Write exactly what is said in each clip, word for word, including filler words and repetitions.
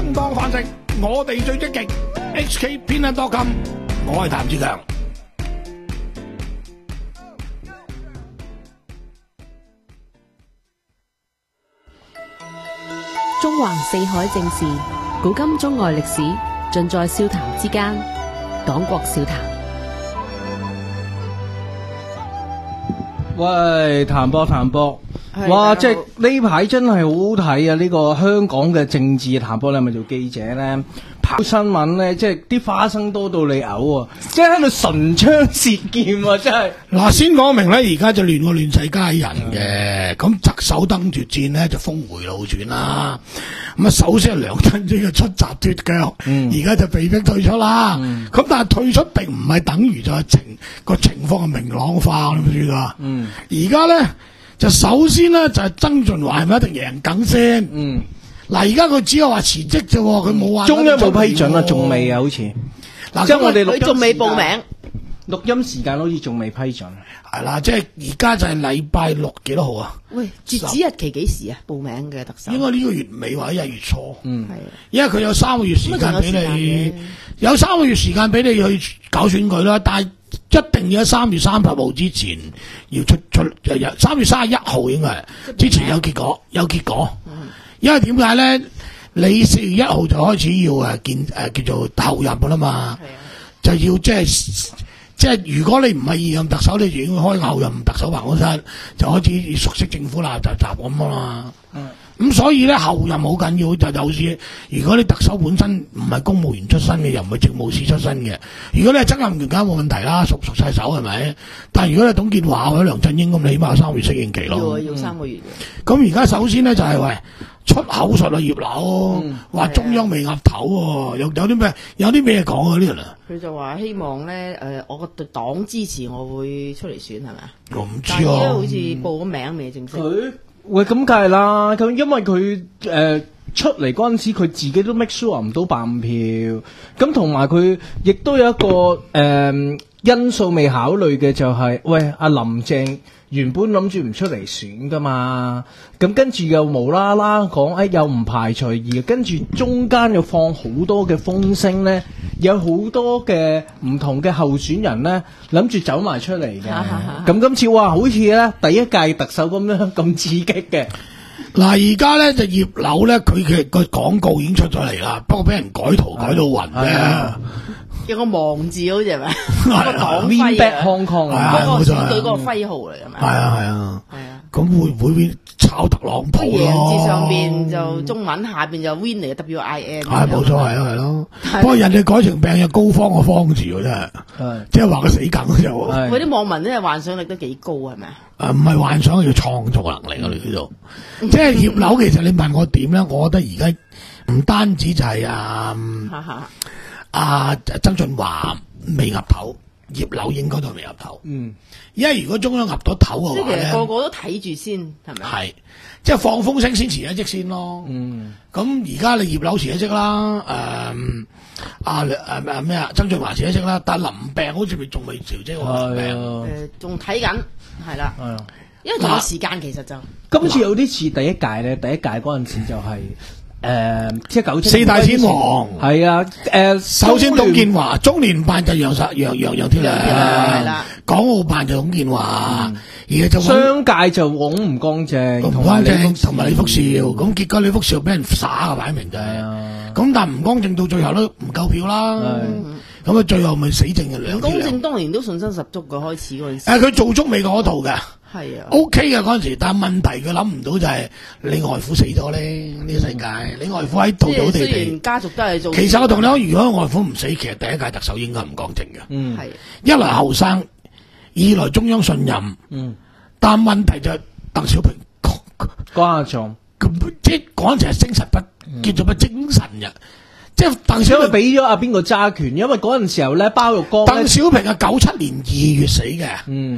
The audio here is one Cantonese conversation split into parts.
爭當飯食，我哋最積極。H K 偏袒多金，我係譚志強。 中環四海正事，古今中外歷史，盡在笑談之間。講國笑談。 喂，譚博譚博，哇！即係呢排真係好好睇啊！呢個香港嘅政治，譚博你係咪做記者咧？跑新聞咧，即係啲花生多到你嘔啊！即係喺度唇槍舌劍啊！真係嗱，先講明咧，而家就亂個亂世佳人嘅，咁特首登絕戰咧就峰回路轉啦。咁啊，首先係梁振英嘅出閘脫腳，而家就被迫退出啦。咁但係退出並唔係等於就係情個情況係明朗化，你知唔知啊？而家咧就首先咧就係曾俊華係咪一定贏梗先？嗱，而家佢只有話辭職啫，佢冇話中央冇批准啊，仲未啊，好似嗱，即係我哋錄音仲未報名， 錄音時間好似仲未批准。 係啦，即係而家就係禮拜六幾多號啊？ 喂，截止日期幾時啊？報名嘅特首應該呢個月尾或者一月初。 嗯， 係， 因為佢有三個月時間俾你，有三個月時間俾你去搞選舉啦。但係一定要喺三月三十號之前要出出，三月三十一號應該係之前有結果，有結果。嗯、因為點解咧？你四月一號就開始要誒見誒叫做候任噶啦嘛，就要即係。即係如果你唔係現任特首，你就應該開候任特首辦公室，就開始熟悉政府啦，就集咁啊嘛。嗯，咁所以咧候任好緊要，就有時如果你特首本身唔係公務員出身嘅，又唔係政務司出身嘅，如果你係曾蔭權梗係冇問題啦，熟熟晒手係咪？但係如果你董建華或者梁振英咁，你起碼有三個月適應期咯。 要要三個月嘅。 咁而家首先咧就係、是、喂。出口術啊，葉劉話中央未岌頭喎，有有啲咩有啲咩講啊呢度啊？ 佢就話希望咧，誒、呃，我個黨支持我會出嚟選係咪啊？ 我唔知但係而家啊， 好似報咗名未正式。 佢喂咁梗係啦，咁因為佢誒、呃、出嚟嗰陣時，佢自己都 make sure 唔到百五票，咁同埋佢亦都有一個誒、呃、因素未考慮嘅就係、是，喂阿林鄭。原本諗住唔出嚟選噶嘛，咁跟住又無啦啦講，誒又唔排除，而跟住中間又放好多嘅風聲咧，有好多嘅唔同嘅候選人咧諗住走埋出嚟嘅。咁今次哇，好似咧第一屆特首咁樣咁刺激嘅。 嗱，而家咧就葉劉咧，佢嘅個廣告已經出咗嚟啦，不過俾人改圖改到暈啫。 有個望字好似係咪？個黨 Win 徽 back 啊， Hong Kong 啊， 嗰個選舉嗰個徽號嚟係咪？ 係啊係啊， 係啊。 咁會唔會變炒特朗普咯？ 贏字上邊就中文，下邊就 win 嚟 W I N。 係冇錯，係啊係咯。不過人哋改成病有高方個方字喎，真係，即係話佢死梗啫喎。 佢啲網民咧幻想力都幾高係咪啊？ 誒唔係幻想，要創造能力啊！你叫做，即係葉劉其實你問我點咧？我覺得而家唔單止就係啊啊曾俊華未岌頭，葉劉應該都係未岌頭。嗯，因為如果中央岌到頭嘅話咧， 即係其實個個都睇住先係咪？ 係，即係放風聲先辭一職先咯。嗯，咁而家你葉劉辭一職啦，誒、呃、啊誒誒咩啊曾俊華辭一職啦，但係林病好似仲未辭職喎。林病誒仲睇緊係啦。係啊，因為仲有時間其實就今次有啲似第一屆咧，第一屆嗰陣時就係、是。誒、呃，即係九七四大天王係啊！誒、呃， 首先董建華，中聯辦就楊實楊楊楊天良係啦，港澳辦就董建華，而家就商界就往唔乾淨， 同埋同埋李福兆，咁結果李福兆俾人耍啊，擺明就係啊！咁但唔乾淨到最後都唔夠票啦，咁啊最後咪死剩嘅兩。 公正當年都信心十足嘅，開始嗰陣時。 誒，佢做足美國嗰套嘅。 係啊 ，O K 嘅嗰陣時，但係問題佢諗唔到就係你外父死咗咧，呢、這個世界，你外父喺度倒地地。 雖然家族都係做。 其實我同你講，如果外父唔死，其實第一屆特首應該唔乾淨嘅。嗯，係。一來後生，二來中央信任。嗯。但問題就係鄧小平瓜狀， 即係嗰陣時係精神不、嗯、叫做乜精神嘅。即係鄧小平俾咗阿邊個揸權，因為嗰陣時候咧，包玉剛。 鄧小平係九七年二月死嘅。嗯。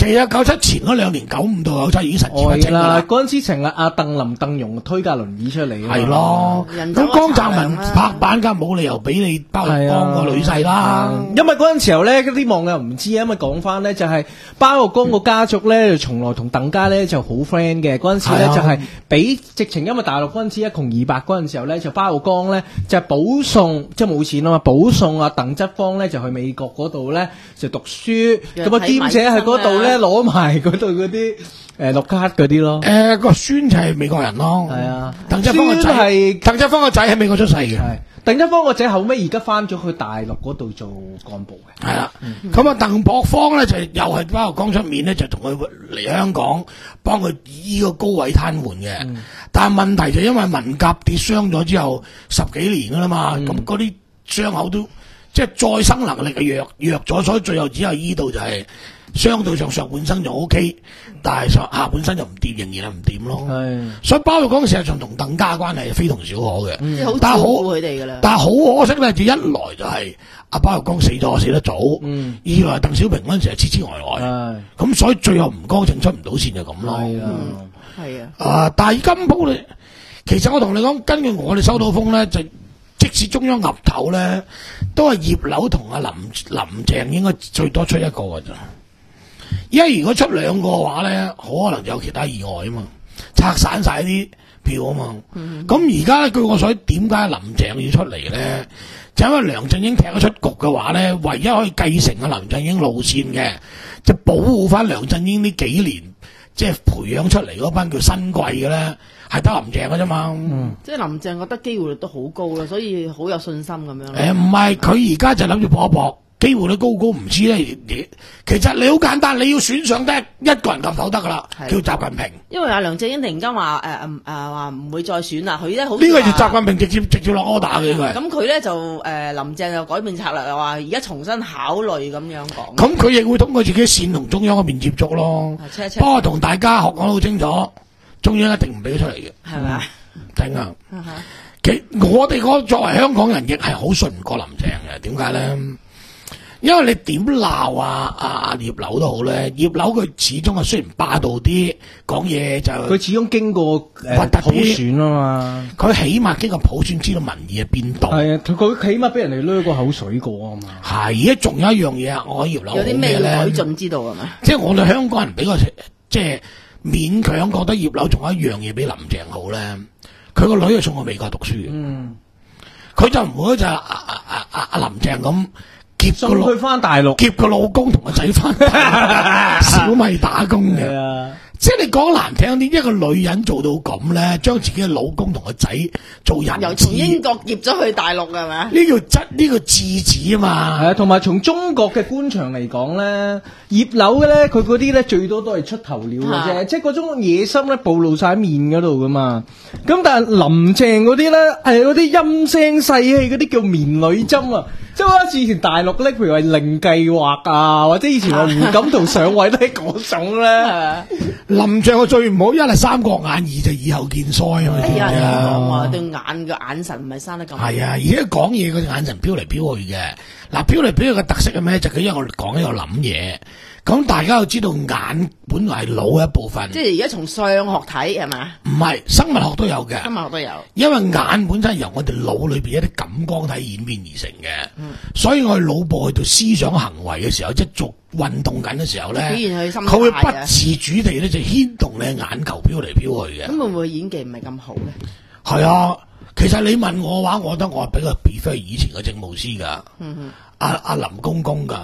其實九七前嗰兩年，九五到九七已經神志不係啦， 清㗎啦。 嗰陣時成日阿鄧林鄧容推架輪椅出嚟啊嘛係咯， 人走咁江澤民茶涼啦拍板梗係冇理由俾你包玉剛個女婿啦。 因為嗰陣時候咧，啲網友唔知啊，因為講翻咧就係包玉剛個家族咧，從來同鄧家咧就好 friend 嘅。嗰陣時咧係啊就係俾直情，因為大陸嗰陣時一窮二白嗰陣時候咧，就包玉剛咧就係保送，即係冇錢啊嘛，保送啊鄧則方咧就去美國嗰度咧就讀書，咁啊兼且喺嗰度咧攞埋嗰度嗰啲誒綠卡嗰啲咯。 誒個孫就係美國人咯。 係啊， 鄧則方個仔孫係鄧則方個仔喺美國出世嘅。 係鄧則方個仔後尾而家翻咗去大陸嗰度做幹部嘅。 係啦，咁啊鄧樸方咧就又係包玉剛出面咧，就同佢嚟香港幫佢醫個高位癱瘓嘅。 嗯但係問題就因為文革跌傷咗之後十幾年噶啦嘛，咁嗰啲傷口都即係再生能力係弱弱咗，所以最後只有醫到就係相對上上半身就 O K， 但係上下半身就唔掂，仍然係唔掂咯。 係所以包玉剛事實上同鄧家關係非同小可嘅。 即係好但係好照顧佢哋㗎啦。 但係好可惜咧，就一來就係阿包玉剛死咗死得早， 嗯二來鄧小平嗰陣時係痴痴呆呆， 係咁所以最後唔乾淨出唔到線就咁咯。 係啊。 係啊， 啊！但係金鋪咧，其實我同你講，根據我哋收到風咧，就即使中央岌頭咧，都係葉劉同阿林林鄭應該最多出一個㗎咋。因為如果出兩個嘅話咧，可能有其他意外啊嘛，拆散晒啲票啊嘛。咁而家咧，據我所知，點解林鄭要出嚟咧？就因為梁振英踢咗出局嘅話咧，唯一可以繼承阿林振英路線嘅，就保護翻梁振英呢幾年。即係培養出嚟嗰班叫新貴嘅咧，係得林鄭嘅啫嘛。嗯， 即係林鄭覺得機會率都好高啦，所以好有信心咁樣。 誒唔係，佢而家就諗住搏一搏，機會率高高唔知咧。你其實你好簡單，你要選上得一個人岌頭得噶啦，叫習近平。 因為阿梁振英突然間話誒誒誒話唔會再選啦，佢咧好呢個就習近平直接直接落 order 嘅佢。 咁佢咧就誒、呃、林鄭就改變策略，又話而家重新考慮咁樣講。 咁佢亦會通過自己線同中央嗰邊接觸咯。 車車不過同大家學講得好清楚，中央一定唔俾佢出嚟嘅， 係咪啊？ 真啊！其我哋嗰作為香港人亦係好信唔過林鄭嘅，點解咧？因為你點鬧啊啊啊葉劉都好咧，葉劉佢始終係雖然霸道啲，講嘢就佢始終經過誒核突啲普選啊嘛， 佢起碼經過普選知道民意喺邊度。 係啊，佢佢起碼俾人哋掠個口水過啊嘛。 係啊，仲有一樣嘢啊，我葉劉有啲咩要好咧改進知道係咪？ 即係我哋香港人比較即係勉強覺得葉劉仲有一樣嘢比林鄭好咧，佢個女係送去美國讀書嘅， 嗯， 佢就唔會好似阿阿阿阿阿林鄭咁。劫個老送佢翻大陸， 劫個老公同個仔翻小米打工嘅， 係啊， 即係你講難聽啲，一個女人做到咁咧，將自己嘅老公同個仔做人由從英國劫咗去大陸係咪？ 呢叫質呢個智子啊嘛， 係啊，同埋從中國嘅官場嚟講咧，葉劉嘅咧，佢嗰啲咧最多都係出頭鳥嘅啫， 啊即係嗰種野心咧暴露晒喺面嗰度噶嘛。咁但係林鄭嗰啲咧係嗰啲陰聲細氣嗰啲叫棉女針啊。即係好似以前大陸咧，譬如話零計劃啊，或者以前話胡錦濤上位都係嗰種咧。 林鄭我最唔好，一係三角眼，二就以後見腮啊嘛。 有人講話對係眼嘅眼神唔係生得咁。 啊，而家講嘢嗰隻眼神飄嚟飄去嘅。嗱，飄嚟飄去嘅特色係咩？就佢因為我講一個諗嘢。咁大家要知道眼本來係腦嘅一部分， 即係而家從相學睇係嘛？ 唔係生物學都有嘅。 生物學都有。 因為眼本身係由我哋腦裏邊一啲感光體演變而成嘅， 嗯、 所以我哋腦部去到思想行為嘅時候，即係做運動緊嘅時候咧， 佢會不自主地咧就牽動你眼球飄嚟飄去嘅。 咁會唔會演技唔係咁好咧？ 係啊，其實你問我嘅話，我覺得我係比較 prefer 以前嘅政務司噶，阿阿林公公噶。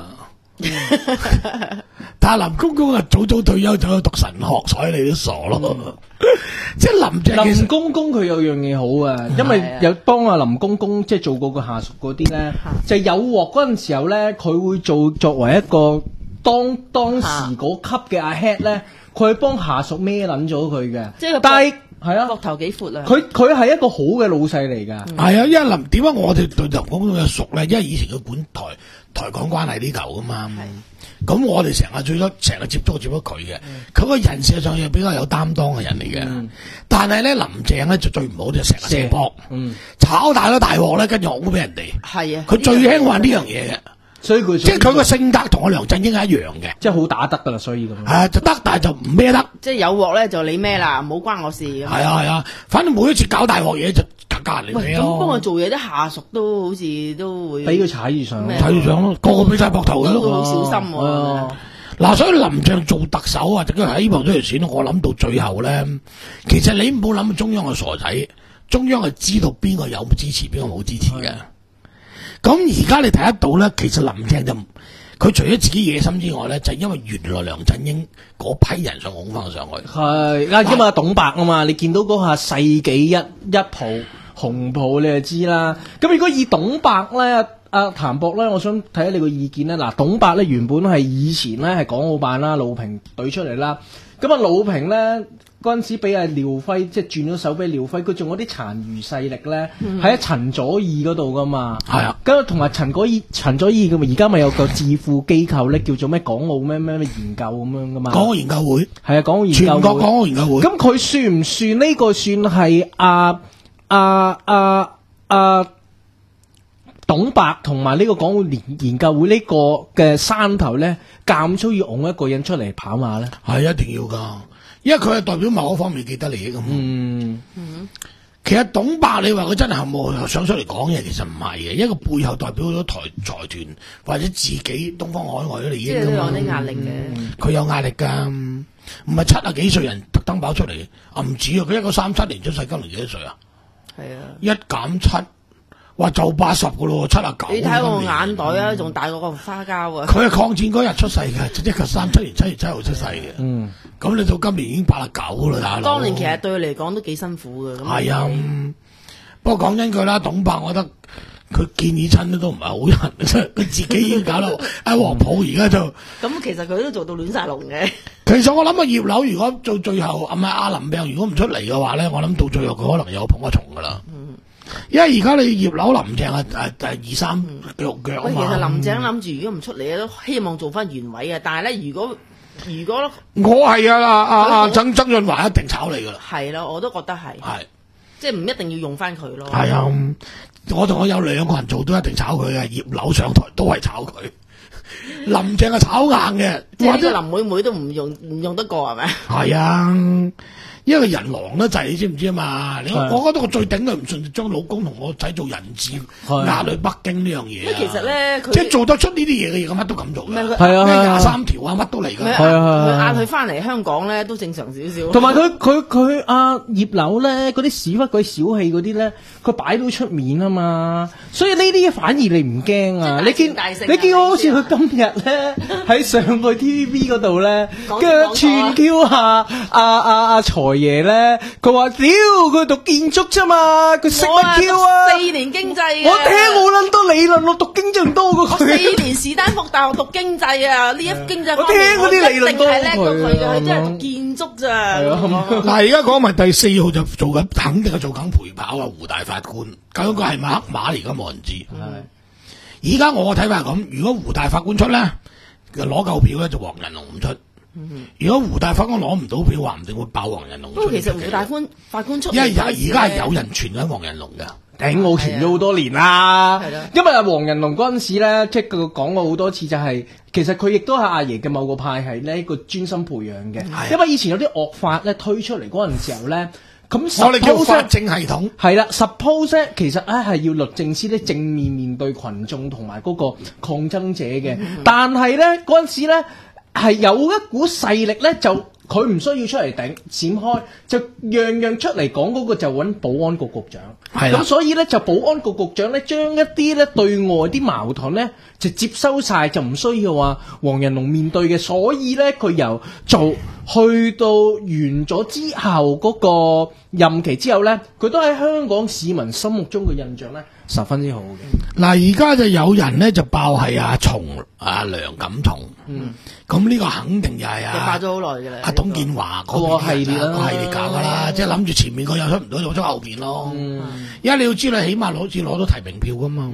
但係林公公啊，早早退休，走去讀神學，所以你都傻咯。嗯、即係林鄭林公公佢有樣嘢好啊，因為有幫阿林公公即係做過個下屬嗰啲咧，就有鑊嗰陣時候咧，佢會做作為一個當當時嗰級嘅阿 head 咧，佢幫下屬孭捻咗佢嘅。 即係， 但係係啊， 膊頭幾闊啊！ 佢佢係一個好嘅老細嚟噶。係、 嗯、啊，因為林點解我哋對林公公嘅熟咧？因為以前佢管台台港關係呢嚿噶嘛。咁我哋成日最多成日接觸接觸佢嘅，佢個、嗯、人事上又比較有擔當嘅人嚟嘅。嗯、但係咧林鄭咧就最唔好就成日射波，嗯、炒大咗大鑊咧，跟住好俾人哋。 係啊， 佢最興玩呢樣嘢嘅。 所以佢即係佢個性格同我梁振英係一樣嘅， 即係好打得噶啦，所以咁。 係啊，就得，但係就唔孭得。 即係有鑊咧就你孭啦，唔好關我事咁。 係啊係啊，反正每一次搞大鑊嘢就隔隔人嚟喂， 孭咯。 咁幫佢做嘢啲下屬都好似都會俾佢踩住上， 咩睇住上咯，個個俾晒膊頭嘅都會好咯。 小心喎。 嗱，所以林鄭做特首啊，就喺呢部出嚟選，我諗到最後咧，其實你唔好諗中央係傻仔，中央係知道邊個有支持，邊個冇支持嘅。咁而家你睇得到咧，其實林鄭就佢除咗自己野心之外咧，就係因為原來梁振英嗰批人想拱翻上去。 係啊，因為董伯啊嘛，你見到嗰下世紀一一抱紅抱，你就知啦。咁如果以董伯咧，阿譚博咧，我想睇下你個意見咧。嗱，董伯咧原本係以前咧係港澳辦啦，魯平隊出嚟啦。咁啊，魯平咧嗰陣時俾阿廖輝即係轉咗手俾廖輝，佢仲有啲殘餘勢力咧喺阿陳佐義嗰度噶嘛。 係啊， 咁同埋陳佐義陳佐義咁而家咪有個智庫機構咧，叫做咩港澳咩咩咩研究咁樣噶嘛。 港澳研究會係啊，港澳研究會。 全國港澳研究會。 咁佢算唔算呢個算係阿阿阿阿董伯同埋呢個港澳研研究會呢個嘅山頭咧，監粗要拱一個人出嚟跑馬咧？ 係一定要噶，因為佢係代表某一方面既得利益咁。 嗯， 其實董伯你話佢真係有冇想出嚟講嘢，其實唔係嘅，因為佢背後代表咗台財團或者自己東方海外嘅利益即係都有噶嘛。 啲壓力嘅。 佢有壓力噶，唔係七啊幾歲人特登跑出嚟，啊唔止啊，佢一九三七年出世，今年幾多歲啊？ 係啊， 一減七，哇就八十噶咯，七啊九。 你睇我眼袋啊，仲大過個花膠啊！ 佢係抗戰嗰日出世嘅，一九三七年七月七號出世嘅。 嗯， 咁你到今年已經八啊九啦，大佬。 當年其實對佢嚟講都幾辛苦嘅。咁係啊，不過講真句啦，董伯，我覺得佢建議親都唔係好人，佢自己已經搞到喺黃埔而家就。 咁其實佢都做到亂晒龍嘅。 其實我諗啊，葉劉如果到最後啊唔係阿林病如果唔出嚟嘅話咧，我諗到最後佢可能有捧一重噶啦。嗯，因為而家你葉劉林鄭啊誒誒二三腳腳啊喂，其嘛。 實林鄭諗住如果唔出嚟咧，都希望做翻原位嘅。但係咧，如果如果我係啊啊啊啊曾曾俊華一定炒你噶啦。 係咯，我都覺得係。 係。 即係唔一定要用翻佢咯。 係啊，我同我有兩個人做都一定炒佢嘅，葉劉上台都係炒佢。林鄭係炒硬嘅， 即係呢或者個林妹妹都唔用唔用得過係咪？ 係啊，因為人狼得滯，你知唔知啊嘛？你係我覺得我最頂佢唔順就將老公同我仔做人質， 係押去北京呢樣嘢啊。 其實咧，佢即係做得出呢啲嘢嘅嘢，乜都咁做嘅。 唔係佢係啊咩廿三條啊，乜都嚟㗎。 佢係啊佢壓佢翻嚟香港咧，都正常少少。 同埋佢佢佢阿葉劉咧，嗰啲屎忽嗰啲小氣嗰啲咧，佢擺到出面啊嘛，所以呢啲反而你唔驚啊！你見大勝你見我好似佢今日咧喺上去 T V B 嗰度咧， 講跟住串 Q 下阿阿阿財爺咧，佢話屌佢讀建築啫嘛，佢識乜 Q 啊？ 四年經濟嘅， 我聽冇撚多理論，我讀經濟多過我四佢。 年士丹福大學讀經濟啊，呢一經濟我方面聽嗰啲理論多我一定係叻過佢嘅， 過佢佢真係讀建築咋。 嗱，而家講埋第四號就做緊，肯定係做緊陪跑啊！胡大法官，究竟佢係咪黑馬嚟？而家冇人知。而家我嘅睇法係咁，如果胡大法官出咧，攞夠票咧就黃仁龍唔出。如果胡大法官攞唔到票，話唔定會爆黃仁龍出。 不過其實胡大官法官出嚟因為嗰陣時而家係咧有人傳緊黃仁龍嘅。 頂我傳咗好多年啦係啦， 因為阿黃仁龍嗰陣時咧，即係佢講過好多次，就係、其實佢亦都係阿爺嘅某個派系咧，一個專心培養嘅。 係因為以前有啲惡法咧推出嚟嗰陣時候咧，咁我哋叫 suppose 法政系統。 係啦，suppose 咧其實咧係要律政司咧正面面對群眾同埋嗰個抗爭者嘅，但係咧嗰陣時咧係有一股勢力咧就。佢唔需要出嚟頂閃開，就樣樣出嚟講嗰個就揾保安局局長。 係啦咁所以咧就保安局局長咧將一啲咧對外啲矛盾咧就接收晒，就唔需要話黃仁龍面對嘅。所以咧佢由做去到完咗之後嗰個任期之後咧，佢都喺香港市民心目中嘅印象咧十分之好嘅。 嗱，而家就有人咧就爆係阿松阿梁錦松。嗯。咁呢個肯定就係啊， 爆咗好耐㗎啦。 阿董建華嗰個系列啦個系列搞噶啦，即係諗住前面個又出唔到，就出後邊咯。 嗯， 而家你要知道，起碼攞住攞到提名票噶嘛。 嗯。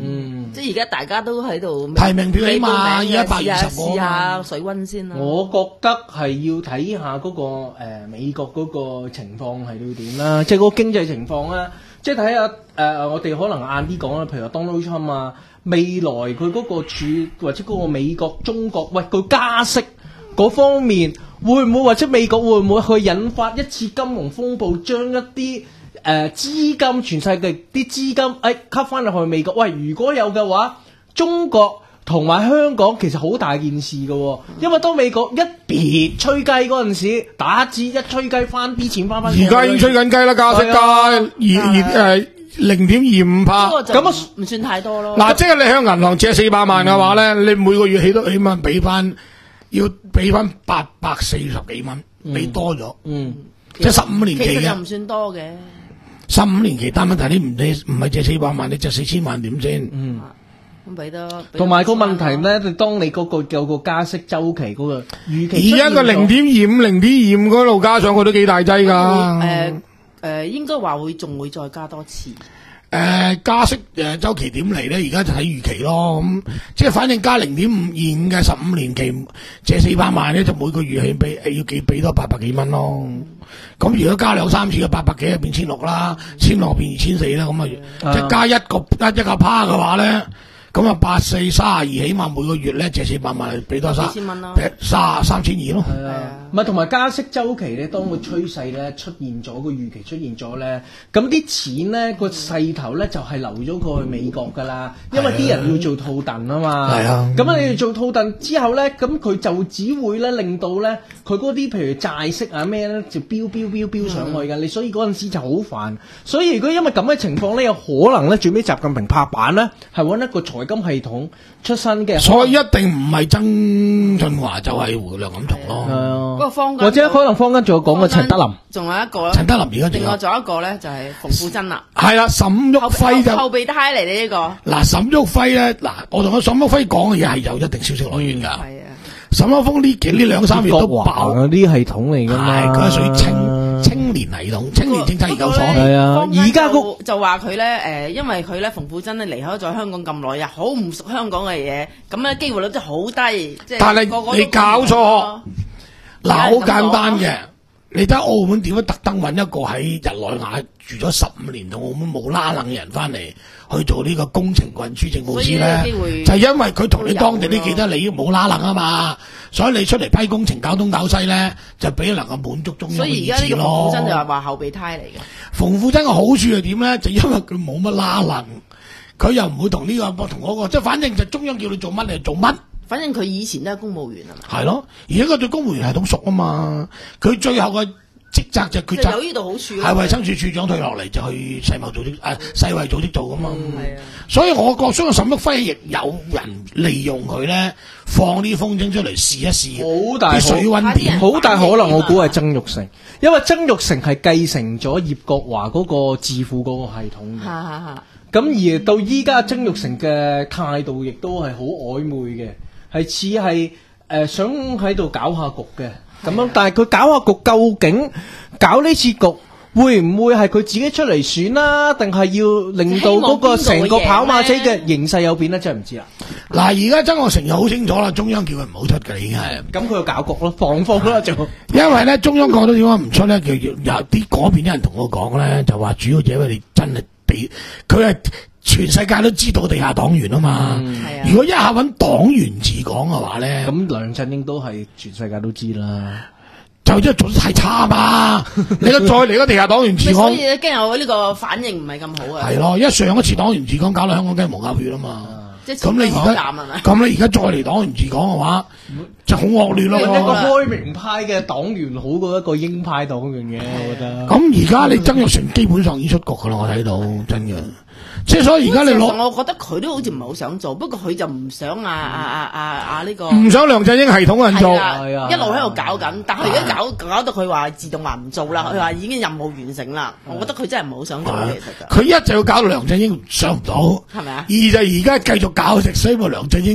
即係而家大家都喺度提名票起碼要一百二十個試下水溫先啦。 我覺得係要睇下嗰、個、呃、美國嗰個情況係要點啦，即係嗰個經濟情況啦，即係睇下誒我哋可能晏啲講啦，譬如話 Donald Trump 啊，未來佢嗰個處或者嗰個美國中國喂佢加息嗰方面會唔會或者美國會唔會去引發一次金融風暴，將一啲誒、呃、資金全世界啲資金誒、哎、吸翻入去美國？喂，如果有嘅話，中國同埋香港其實好大件事嘅、哦，因為當美國一別吹雞嗰陣時，打支一吹雞翻啲錢翻翻， 而家已經吹緊雞啦，加息價二二誒零點二五帕， 咁啊唔算太多咯。 嗱，即係你向銀行借四百萬嘅話咧，嗯、你每個月起都起碼俾翻，要俾翻八百四十幾蚊，俾多咗，嗯，即係十五年期嘅， 其實又唔算多嘅。 十五年期，但問題你唔你唔係借四百萬，你借四千萬點先？嗯。 咁俾得， 同埋個問題咧，當你嗰個有個加息周期嗰個預期， 而家個零點二五、零點二五嗰度加上去都幾大劑㗎。 誒誒，應該話會仲會再加多次。 誒加息誒週期點嚟咧？而家就睇預期咯。咁即係反正加零點五二五嘅十五年期借四百萬咧，就每個月係俾要幾俾多八百幾蚊咯。咁如果加兩三次嘅八百幾，就變千六啦，千六變二千四啦。咁啊，即係加一個一一個趴嘅話咧。咁啊，八四三十二，起碼每個月咧借四百萬，俾多三千蚊咯， 三三千二咯。 係啊，唔係同埋加息周期咧，當個趨勢咧出現咗，個預期出現咗咧，咁啲錢咧個勢頭咧就係流咗過去美國㗎啦，因為啲人要做套戥啊嘛。係啊，咁啊你哋做套戥之後咧，咁佢就只會咧令到咧佢嗰啲譬如債息啊咩咧就飆飆飆飆上去㗎，你、嗯、所以嗰陣時就好煩。所以如果因為咁嘅情況咧，有可能咧最尾習近平拍板咧係揾一個財金系統出身嘅， 所以一定唔係曾俊華就係胡梁錦松咯。 嗰個坊間或者可能坊間仲有講過陳德林， 仲有一個陳德林而家仲有， 另外仲有一個咧就係馮富珍啦。 係啦，沈旭輝就後備胎嚟呢個。嗱， 沈旭輝咧，嗱，我同阿沈旭輝講嘅嘢係有一定消息來源㗎。係啊，沈旭峰呢幾呢兩三月都爆嗰啲系統嚟㗎嘛， 佢係屬於青青年系統、青年政策研究所。 係啊，而家個就話佢咧誒，因為佢咧馮富珍咧離開咗香港咁耐，又好唔熟香港嘅嘢，咁咧機會率真係好低。即係但係個個你搞錯，嗱好簡單嘅。你睇澳門點樣特登揾一個喺日內瓦住咗十五年到澳門冇拉冷嘅人翻嚟去做呢個工程運輸政務司咧？就係因為佢同你當地啲既得利益冇拉冷啊嘛，所以你出嚟批工程搞東搞西咧，就俾能夠滿足中央嘅意志咯。所以而家呢個馮富珍就係話後備胎嚟嘅。馮富珍嘅好處係點咧？就因為佢冇乜拉冷，佢又唔會同呢、這個同嗰、那個，即係反正就中央叫你做乜你就做乜。 反正佢以前都係公務員啊嘛，係咯，而家佢對公務員系統熟啊嘛，佢最後嘅職責就佢就有呢度好處， 係衛生署署長退落嚟就去世貿組織誒世衛組織做噶嘛， 嗯、 所以我覺相信沈旭輝亦有人利用佢咧放啲風箏出嚟試一試， 好大啲水溫點， 好大可能我估係曾鈺成，因為曾鈺成係繼承咗葉國華嗰個智庫嗰個系統嘅，咁而到依家曾鈺成嘅態度亦都係好曖昧嘅。係似係誒想喺度搞下局嘅咁樣，但係佢搞下局，究竟搞呢次局會唔會係佢自己出嚟選啦、啊，定係要令到嗰個成個跑馬仔嘅形勢有變咧？真係唔知啦。嗱，而家曾鈺成又好清楚啦，中央叫佢唔好出嘅已經係。咁佢就搞局咯，放風啦就。因為咧，中央覺得點解唔出咧？叫有啲嗰邊啲人同我講咧，就話主要就因為你真係俾佢係。全世界都知道地下黨員啊嘛，嗯、如果一下揾黨員治港嘅話咧，咁梁振英都係全世界都知啦，就因為做得太差嘛，你再嚟個地下黨員治港， 所以驚有呢個反應唔係咁好啊。係咯，一上一次黨員治港搞到香港梗係冇鴨血啦嘛，咁、嗯、你而家咁你而家再嚟黨員治港嘅話，嗯、就好惡劣咯。一個開明派嘅黨員好過一個鷹派黨員嘅，我覺得。咁而家你曾鈺成基本上已經出局噶啦，我睇到真嘅。即係所以而家你攞， 我覺得佢都好似唔係好想做，不過佢就唔想啊啊啊啊啊呢個， 唔想梁振英系統人做， 係啊，一路喺度搞緊，但係而家搞搞到佢話自動話唔做啦，佢話已經任務完成啦，我覺得佢真係唔係好想做嘅，其實佢一就要搞到梁振英上唔到，係咪啊？二就而家繼續搞食，所以梁振英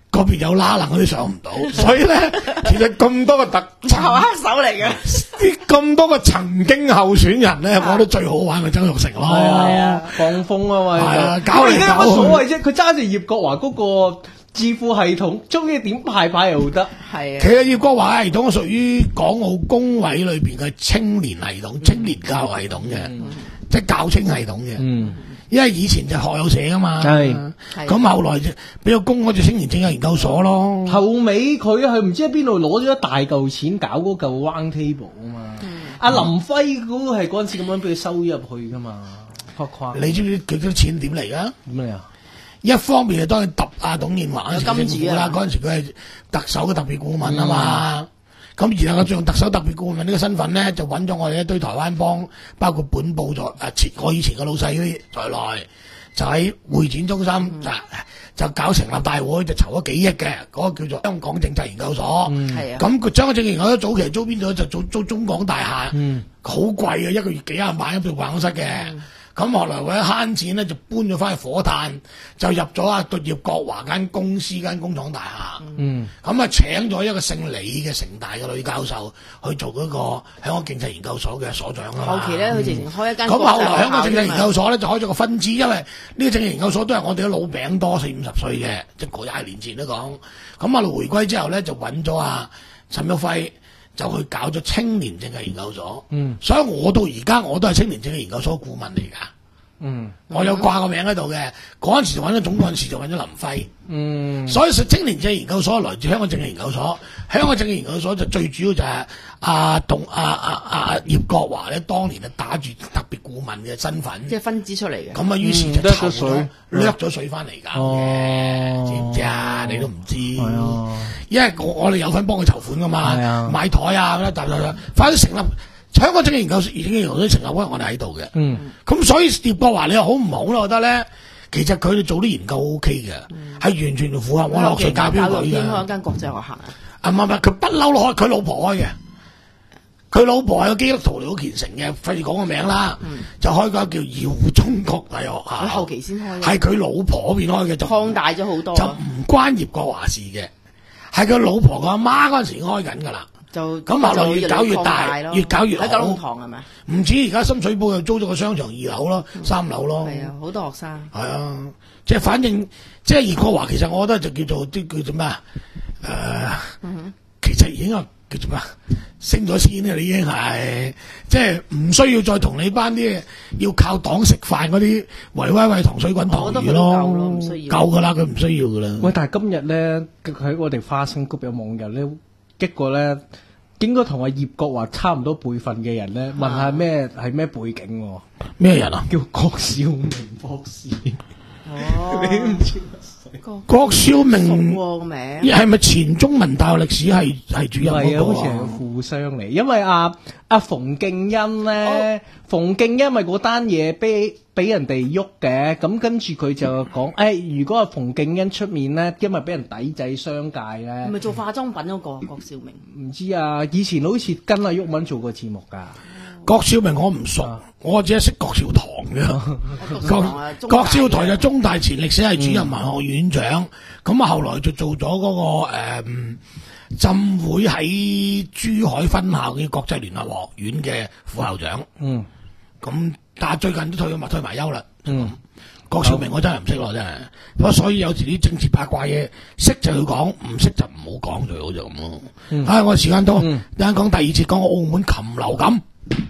嗰邊有拉能嗰啲上唔到，所以咧其實咁多個特係黑手嚟嘅， 啲咁多個曾經候選人咧，我覺得最好玩嘅曾鈺成咯， 係啊，放風啊嘛， 係啊，搞嚟有乜搞所去。 謂啫？佢揸住葉國華嗰個致富系統，中意點派牌又得。 係啊， 其實葉國華系統屬於港澳工委裏邊嘅青年系統、青年教育系統嘅，即係教青系統嘅。 嗯， 因為以前就學友社噶嘛， 係咁後來就俾咗公嗰隻青年政策研究所咯。 後尾佢係唔知喺邊度攞咗一大嚿錢搞嗰嚿 round table 啊嘛。阿林輝嗰個係嗰陣時咁樣俾佢收入去噶嘛，誇誇。 你知唔知佢啲錢點嚟噶？ 點嚟啊？ 一方面係當然揼阿董建華嗰陣時金主啊政府啦，嗰陣時佢係特首嘅特別顧問啊嘛。咁然後佢用特首特別顧問呢個身份咧，就揾咗我哋一堆台灣幫，包括本部在啊前我以前嘅老細嗰啲在內，就喺會展中心、 嗯、 就就搞成立大會，就籌咗幾億嘅，嗰、那個叫做香港政策研究所。 係啊， 咁佢將個政策研究所早期租邊度就租租中港大廈， 嗯， 好貴嘅，一個月幾廿萬一部辦公室嘅。咁、嗯、後來為咗慳錢咧，就搬咗翻去火炭，就入咗阿杜葉國華間公司間工廠大廈。 嗯， 咁啊請咗一個姓李嘅城大嘅女教授去做嗰個香港政策研究所嘅所長啦。 後期咧佢直情開一間咁國際後來香港政策研究學校所咧就開咗個分支，因為呢個政策研究所都係我哋啲老餅多四五十歲嘅，即係嗰廿年前都講。咁啊回歸之後咧就揾咗阿陳旭輝。就去搞咗青年政策研究所， 嗯， 所以我到而家我都係青年政策研究所顧問嚟㗎， 嗯， 我有掛個名喺度嘅，嗰陣時就揾咗總幹事就揾咗林輝， 嗯， 所以青年政策研究所來自香港政策研究所，香港政策研究所就最主要就係阿董阿阿阿葉國華咧，當年啊打住特別顧問嘅身份， 即係分支出嚟嘅。 咁啊於是就掠籌咗咗水， 掠咗水翻嚟搞嘅，知唔知啊？你都唔知。 係啊。 因為我我哋有份幫佢籌款噶嘛， 係啊買台啊咁啦，等等，反正成立香港政策研究所，政策研究所成立嗰日我哋喺度嘅。 嗯， 咁所以葉國華你話好唔好咧？我覺得咧，其實佢哋做啲研究 O K 嘅，係完全符合我落水教標教育隊嘅。 天開間國際學校啊， 啊唔係唔係，佢不嬲都開，佢老婆開嘅。佢老婆係個基督徒嚟，好虔誠嘅，費事講個名啦，就開個叫耀中國大學校。 佢後期先開嘅， 係佢老婆嗰邊開嘅，就擴大咗好多就唔關葉國華事嘅。係佢老婆個阿媽嗰陣時已經開緊㗎啦， 就咁後來越搞越大， 咯越搞越好。 喺九龍塘係咪？ 唔止而家深水埗又租咗個商場二樓咯，三樓咯。 係啊，好多學生。 係啊，即係反正即係葉國華，其實我覺得就叫做啲叫做咩啊？誒、呃， 嗯、 其實已經係叫做咩？升咗先啦，你已經係即係唔需要再同你班啲要靠黨食飯嗰啲維威惠糖水滾糖魚咯， 夠咯，唔需要夠㗎啦，佢唔需要㗎啦。 喂，但係今日咧，喺我哋花生谷有網友咧，一個咧應該同阿葉國華差唔多輩份嘅人咧，問下咩係咩背景喎？ 咩人啊？ 叫郭兆明博士。 哦， 你唔知郭兆明熟喎個名， 係咪前中文大學歷史系系主任係啊， 嗰個好似係個富商嚟，因為阿阿馮敬恩咧，馮敬恩咪嗰單嘢俾俾人哋喐嘅，咁跟住佢就講，誒，如果阿馮敬恩出面咧，因為俾人抵制商界咧， 係咪做化妝品嗰個郭兆明？ 唔知啊，以前好似跟阿毓民做過節目㗎。 郭兆明我唔熟，我只係識郭兆棠嘅。郭郭兆棠就中大前歷史系主任、文學院長，咁啊後來就做咗嗰、那個誒、嗯、浸會喺珠海分校嘅國際聯合學院嘅副校長。 嗯， 咁但係最近都退咗埋退埋休啦。 嗯， 郭兆明我真係唔識咯，真係。咁所以有時啲政治八卦嘢，識就要講，唔識就唔好講最好就咁咯。 嗯、 啊，我時間多， 嗯、 等陣講第二節，講澳門禽流感。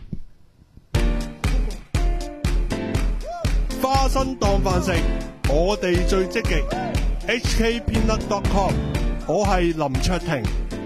花生當飯食，我哋最積極。H K Peanut dot com， 我係林卓廷。